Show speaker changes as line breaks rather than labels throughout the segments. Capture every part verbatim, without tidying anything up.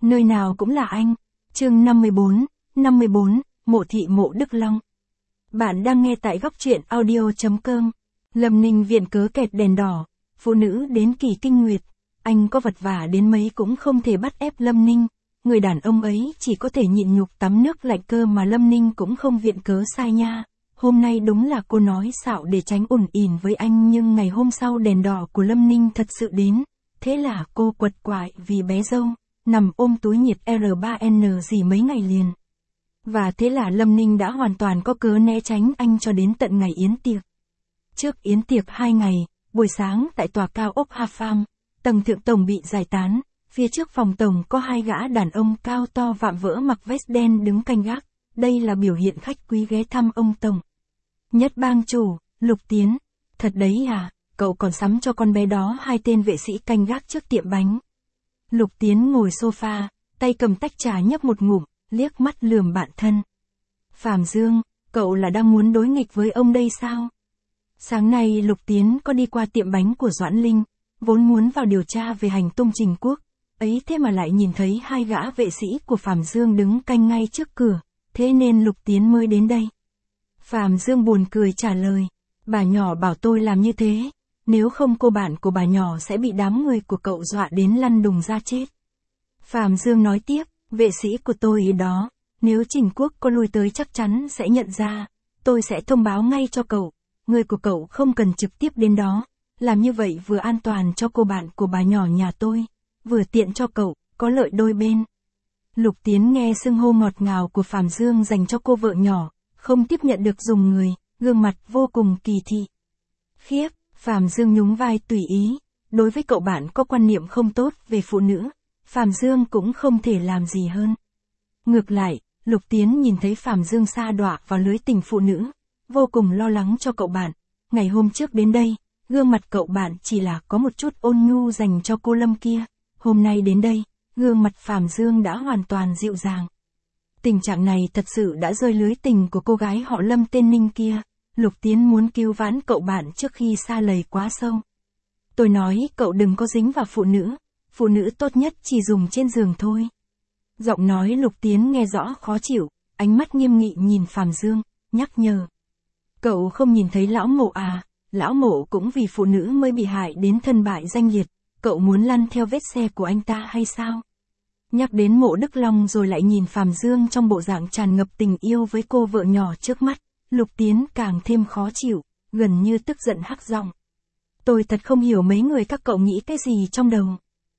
Nơi nào cũng là anh. Chương năm mươi bốn, năm mươi bốn, Mộ thị Mộ Đức Long. Bạn đang nghe tại góc truyện audio chấm com. Lâm Ninh viện cớ kẹt đèn đỏ, phụ nữ đến kỳ kinh nguyệt, anh có vật vả đến mấy cũng không thể bắt ép Lâm Ninh, người đàn ông ấy chỉ có thể nhịn nhục tắm nước lạnh cơ mà Lâm Ninh cũng không viện cớ sai nha. Hôm nay đúng là cô nói xạo để tránh ủn ỉn với anh, nhưng ngày hôm sau đèn đỏ của Lâm Ninh thật sự đến, thế là cô quật quại vì bé dâu, nằm ôm túi nhiệt R ba N gì mấy ngày liền. Và thế là Lâm Ninh đã hoàn toàn có cớ né tránh anh cho đến tận ngày yến tiệc. Trước yến tiệc hai ngày, buổi sáng tại tòa cao ốc Hà Pham, tầng thượng tổng bị giải tán, phía trước phòng tổng có hai gã đàn ông cao to vạm vỡ mặc vest đen đứng canh gác, đây là biểu hiện khách quý ghé thăm ông tổng. Nhất bang chủ, Lục Tiến, thật đấy à, cậu còn sắm cho con bé đó hai tên vệ sĩ canh gác trước tiệm bánh. Lục Tiến ngồi sofa, tay cầm tách trà nhấp một ngụm, liếc mắt lườm bạn thân. Phạm Dương, cậu là đang muốn đối nghịch với ông đây sao? Sáng nay Lục Tiến có đi qua tiệm bánh của Doãn Linh, vốn muốn vào điều tra về hành tung Trình Quốc, ấy thế mà lại nhìn thấy hai gã vệ sĩ của Phạm Dương đứng canh ngay trước cửa, thế nên Lục Tiến mới đến đây. Phạm Dương buồn cười trả lời, bà nhỏ bảo tôi làm như thế, nếu không cô bạn của bà nhỏ sẽ bị đám người của cậu dọa đến lăn đùng ra chết. Phạm Dương nói tiếp, vệ sĩ của tôi ý đó, nếu Trình Quốc có lui tới chắc chắn sẽ nhận ra, tôi sẽ thông báo ngay cho cậu, người của cậu không cần trực tiếp đến đó, làm như vậy vừa an toàn cho cô bạn của bà nhỏ nhà tôi, vừa tiện cho cậu, có lợi đôi bên. Lục Tiến nghe xưng hô ngọt ngào của Phạm Dương dành cho cô vợ nhỏ, không tiếp nhận được dùng người, gương mặt vô cùng kỳ thị. Khiếp, Phạm Dương nhún vai tùy ý, đối với cậu bạn có quan niệm không tốt về phụ nữ, Phạm Dương cũng không thể làm gì hơn. Ngược lại, Lục Tiến nhìn thấy Phạm Dương sa đọa vào lưới tình phụ nữ, vô cùng lo lắng cho cậu bạn. Ngày hôm trước đến đây, gương mặt cậu bạn chỉ là có một chút ôn nhu dành cho cô Lâm kia, hôm nay đến đây, gương mặt Phạm Dương đã hoàn toàn dịu dàng. Tình trạng này thật sự đã rơi lưới tình của cô gái họ Lâm tên Ninh kia, Lục Tiến muốn cứu vãn cậu bạn trước khi sa lầy quá sâu. Tôi nói cậu đừng có dính vào phụ nữ, phụ nữ tốt nhất chỉ dùng trên giường thôi. Giọng nói Lục Tiến nghe rõ khó chịu, ánh mắt nghiêm nghị nhìn Phạm Dương, nhắc nhở. Cậu không nhìn thấy lão Mộ à, lão Mộ cũng vì phụ nữ mới bị hại đến thân bại danh liệt, cậu muốn lăn theo vết xe của anh ta hay sao? Nhắc đến Mộ Đức Long rồi lại nhìn Phạm Dương trong bộ dạng tràn ngập tình yêu với cô vợ nhỏ trước mắt, Lục Tiến càng thêm khó chịu, gần như tức giận hắc giọng. Tôi thật không hiểu mấy người các cậu nghĩ cái gì trong đầu.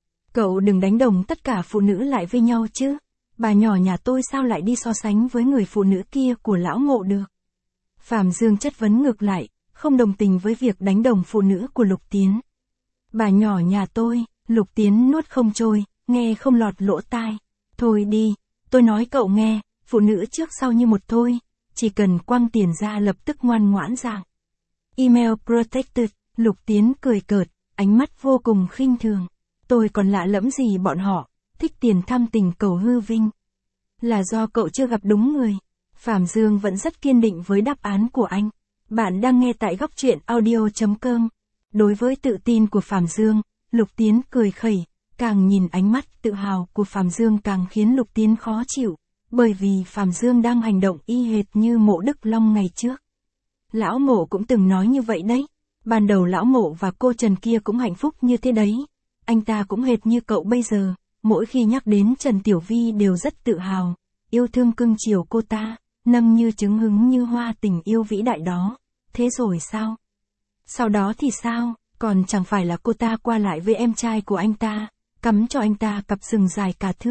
Cậu đừng đánh đồng tất cả phụ nữ lại với nhau chứ, bà nhỏ nhà tôi sao lại đi so sánh với người phụ nữ kia của lão Mộ được. Phạm Dương chất vấn ngược lại, không đồng tình với việc đánh đồng phụ nữ của Lục Tiến. Bà nhỏ nhà tôi, Lục Tiến nuốt không trôi, nghe không lọt lỗ tai. Thôi đi, tôi nói cậu nghe, phụ nữ trước sau như một thôi, chỉ cần quăng tiền ra lập tức ngoan ngoãn dạng. Email protected, Lục Tiến cười cợt, ánh mắt vô cùng khinh thường. Tôi còn lạ lẫm gì bọn họ, thích tiền tham tình cầu hư vinh. Là do cậu chưa gặp đúng người. Phạm Dương vẫn rất kiên định với đáp án của anh. Bạn đang nghe tại góc truyện audio chấm com. Đối với tự tin của Phạm Dương, Lục Tiến cười khẩy, càng nhìn ánh mắt tự hào của Phạm Dương càng khiến Lục Tiến khó chịu, bởi vì Phạm Dương đang hành động y hệt như Mộ Đức Long ngày trước. Lão Mộ cũng từng nói như vậy đấy, ban đầu lão Mộ và cô Trần kia cũng hạnh phúc như thế đấy, anh ta cũng hệt như cậu bây giờ, mỗi khi nhắc đến Trần Tiểu Vi đều rất tự hào, yêu thương cưng chiều cô ta, nâng như trứng hứng như hoa tình yêu vĩ đại đó. Thế rồi sao? Sau đó thì sao, còn chẳng phải là cô ta qua lại với em trai của anh ta, cắm cho anh ta cặp sừng dài cả thước.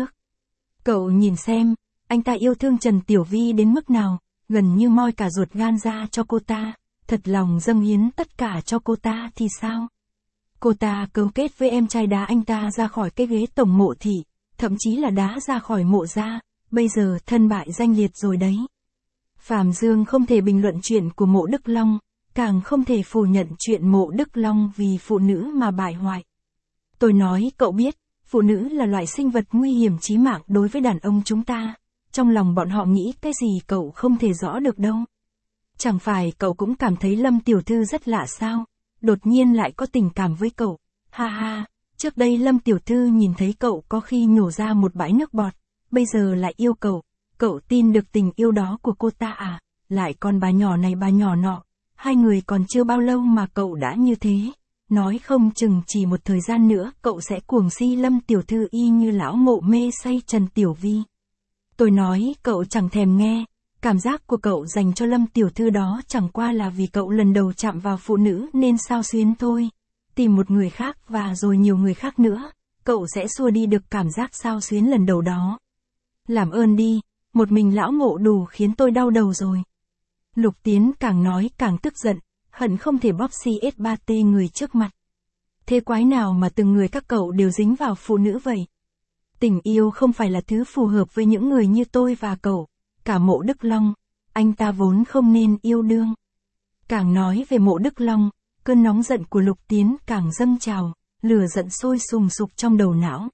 Cậu nhìn xem, anh ta yêu thương Trần Tiểu Vi đến mức nào, gần như moi cả ruột gan ra cho cô ta, thật lòng dâng hiến tất cả cho cô ta thì sao? Cô ta cấu kết với em trai đá anh ta ra khỏi cái ghế tổng Mộ thị, thậm chí là đá ra khỏi Mộ gia, bây giờ thân bại danh liệt rồi đấy. Phạm Dương không thể bình luận chuyện của Mộ Đức Long, càng không thể phủ nhận chuyện Mộ Đức Long vì phụ nữ mà bại hoại. Tôi nói cậu biết, phụ nữ là loại sinh vật nguy hiểm chí mạng đối với đàn ông chúng ta, trong lòng bọn họ nghĩ cái gì cậu không thể rõ được đâu. Chẳng phải cậu cũng cảm thấy Lâm tiểu thư rất lạ sao, đột nhiên lại có tình cảm với cậu, ha ha, Trước đây Lâm tiểu thư nhìn thấy cậu có khi nhổ ra một bãi nước bọt, bây giờ lại yêu cậu, cậu tin được tình yêu đó của cô ta à, lại còn bà nhỏ này bà nhỏ nọ, hai người còn chưa bao lâu mà cậu đã như thế, nói không chừng chỉ một thời gian nữa cậu sẽ cuồng si Lâm tiểu thư y như lão mộ mê say Trần Tiểu Vi. Tôi nói cậu chẳng thèm nghe, cảm giác của cậu dành cho Lâm tiểu thư đó chẳng qua là vì cậu lần đầu chạm vào phụ nữ nên sao xuyến thôi. Tìm một người khác và rồi nhiều người khác nữa, cậu sẽ xua đi được cảm giác sao xuyến lần đầu đó. Làm ơn đi, một mình lão mộ đủ khiến tôi đau đầu rồi. Lục Tiến càng nói càng tức giận, hận không thể bóp xi ét ba tê người trước mặt. Thế quái nào mà từng người các cậu đều dính vào phụ nữ vậy? Tình yêu không phải là thứ phù hợp với những người như tôi và cậu, cả Mộ Đức Long, anh ta vốn không nên yêu đương. Càng nói về Mộ Đức Long, cơn nóng giận của Lục Tiến càng dâng trào, lửa giận sôi sùng sục trong đầu não.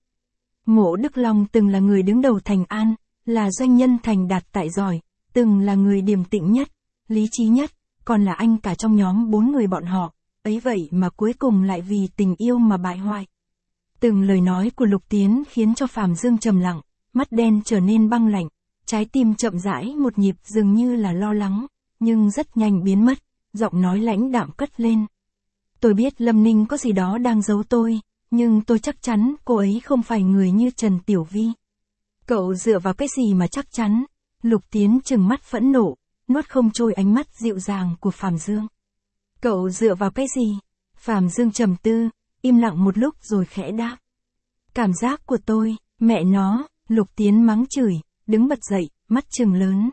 Mộ Đức Long từng là người đứng đầu Thành An, là doanh nhân thành đạt tại giỏi, từng là người điềm tĩnh nhất, lý trí nhất, còn là anh cả trong nhóm bốn người bọn họ, ấy vậy mà cuối cùng lại vì tình yêu mà bại hoại. Từng lời nói của Lục Tiến khiến cho Phàm Dương trầm lặng, mắt đen trở nên băng lạnh, trái tim chậm rãi một nhịp dường như là lo lắng, nhưng rất nhanh biến mất, giọng nói lãnh đạm cất lên. Tôi biết Lâm Ninh có gì đó đang giấu tôi, nhưng tôi chắc chắn cô ấy không phải người như Trần Tiểu Vi. Cậu dựa vào cái gì mà chắc chắn? Lục Tiến trừng mắt phẫn nộ, nuốt không trôi ánh mắt dịu dàng của Phàm Dương. Cậu dựa vào cái gì? Phàm Dương trầm tư, im lặng một lúc rồi khẽ đáp. Cảm giác của tôi, mẹ nó, Lục Tiến mắng chửi, đứng bật dậy, mắt trừng lớn.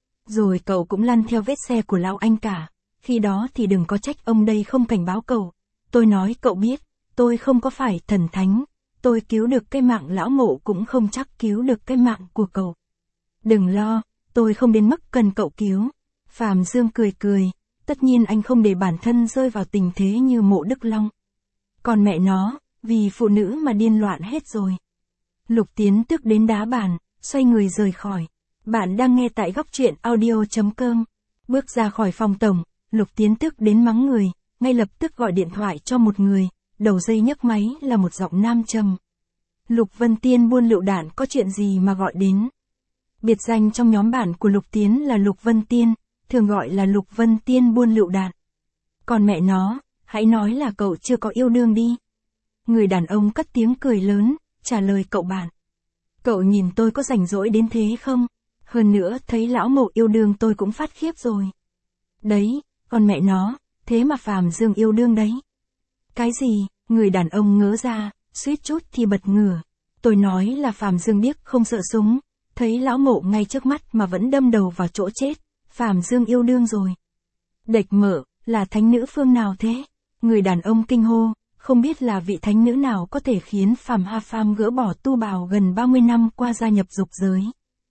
Rồi cậu cũng lăn theo vết xe của lão anh cả, khi đó thì đừng có trách ông đây không cảnh báo cậu. Tôi nói cậu biết, tôi không có phải thần thánh, tôi cứu được cái mạng lão Mộ cũng không chắc cứu được cái mạng của cậu. Đừng lo, tôi không đến mức cần cậu cứu. Phàm Dương cười cười, tất nhiên anh không để bản thân rơi vào tình thế như Mộ Đức Long. Còn mẹ nó, vì phụ nữ mà điên loạn hết rồi. Lục Tiến tức đến đá bàn, xoay người rời khỏi. Bạn đang nghe tại góc truyện audio chấm com. Bước ra khỏi phòng tổng, Lục Tiến tức đến mắng người, ngay lập tức gọi điện thoại cho một người, đầu dây nhấc máy là một giọng nam trầm. Lục Vân Tiên buôn lựu đạn có chuyện gì mà gọi đến? Biệt danh trong nhóm bạn của Lục Tiến là Lục Vân Tiên, thường gọi là Lục Vân Tiên buôn lựu đạn. Còn mẹ nó, hãy nói là cậu chưa có yêu đương đi. Người đàn ông cất tiếng cười lớn, trả lời cậu bạn. Cậu nhìn tôi có rảnh rỗi đến thế không? Hơn nữa thấy lão Mộ yêu đương tôi cũng phát khiếp rồi. Đấy, còn mẹ nó, thế mà Phàm Dương yêu đương đấy. Cái gì? Người đàn ông ngớ ra, suýt chút thì bật ngửa. Tôi nói là Phàm Dương điếc không sợ súng, thấy lão Mộ ngay trước mắt mà vẫn đâm đầu vào chỗ chết. Phàm Dương yêu đương rồi. Đệch mở, là thánh nữ phương nào thế? Người đàn ông kinh hô, không biết là vị thánh nữ nào có thể khiến Phàm Ha Phàm gỡ bỏ tu bào gần ba mươi năm qua gia nhập dục giới.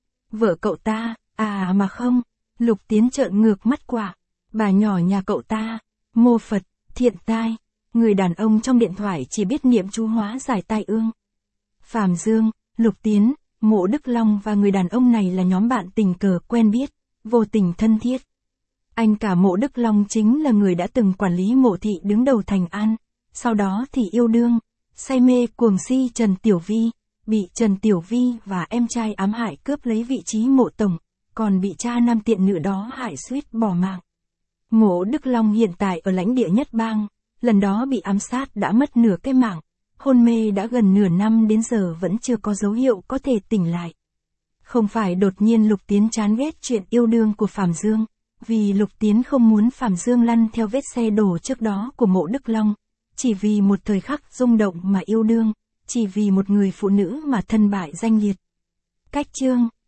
Vợ cậu ta, à mà không. Lục Tiến trợn ngược mắt quả. Bà nhỏ nhà cậu ta, mô Phật, thiện tai. Người đàn ông trong điện thoại chỉ biết niệm chú hóa giải tai ương. Phàm Dương, Lục Tiến, Mộ Đức Long và người đàn ông này là nhóm bạn tình cờ quen biết, vô tình thân thiết. Anh cả Mộ Đức Long chính là người đã từng quản lý Mộ thị đứng đầu Thành An, sau đó thì yêu đương, say mê cuồng si Trần Tiểu Vi, bị Trần Tiểu Vi và em trai ám hại cướp lấy vị trí Mộ tổng, còn bị cha nam tiện nữ đó hại suýt bỏ mạng. Mộ Đức Long hiện tại ở lãnh địa nhất bang, lần đó bị ám sát đã mất nửa cái mạng, hôn mê đã gần nửa năm đến giờ vẫn chưa có dấu hiệu có thể tỉnh lại. Không phải đột nhiên Lục Tiến chán ghét chuyện yêu đương của Phàm Dương, vì Lục Tiến không muốn Phàm Dương lăn theo vết xe đổ trước đó của Mộ Đức Long, chỉ vì một thời khắc rung động mà yêu đương, chỉ vì một người phụ nữ mà thân bại danh liệt. Cách chương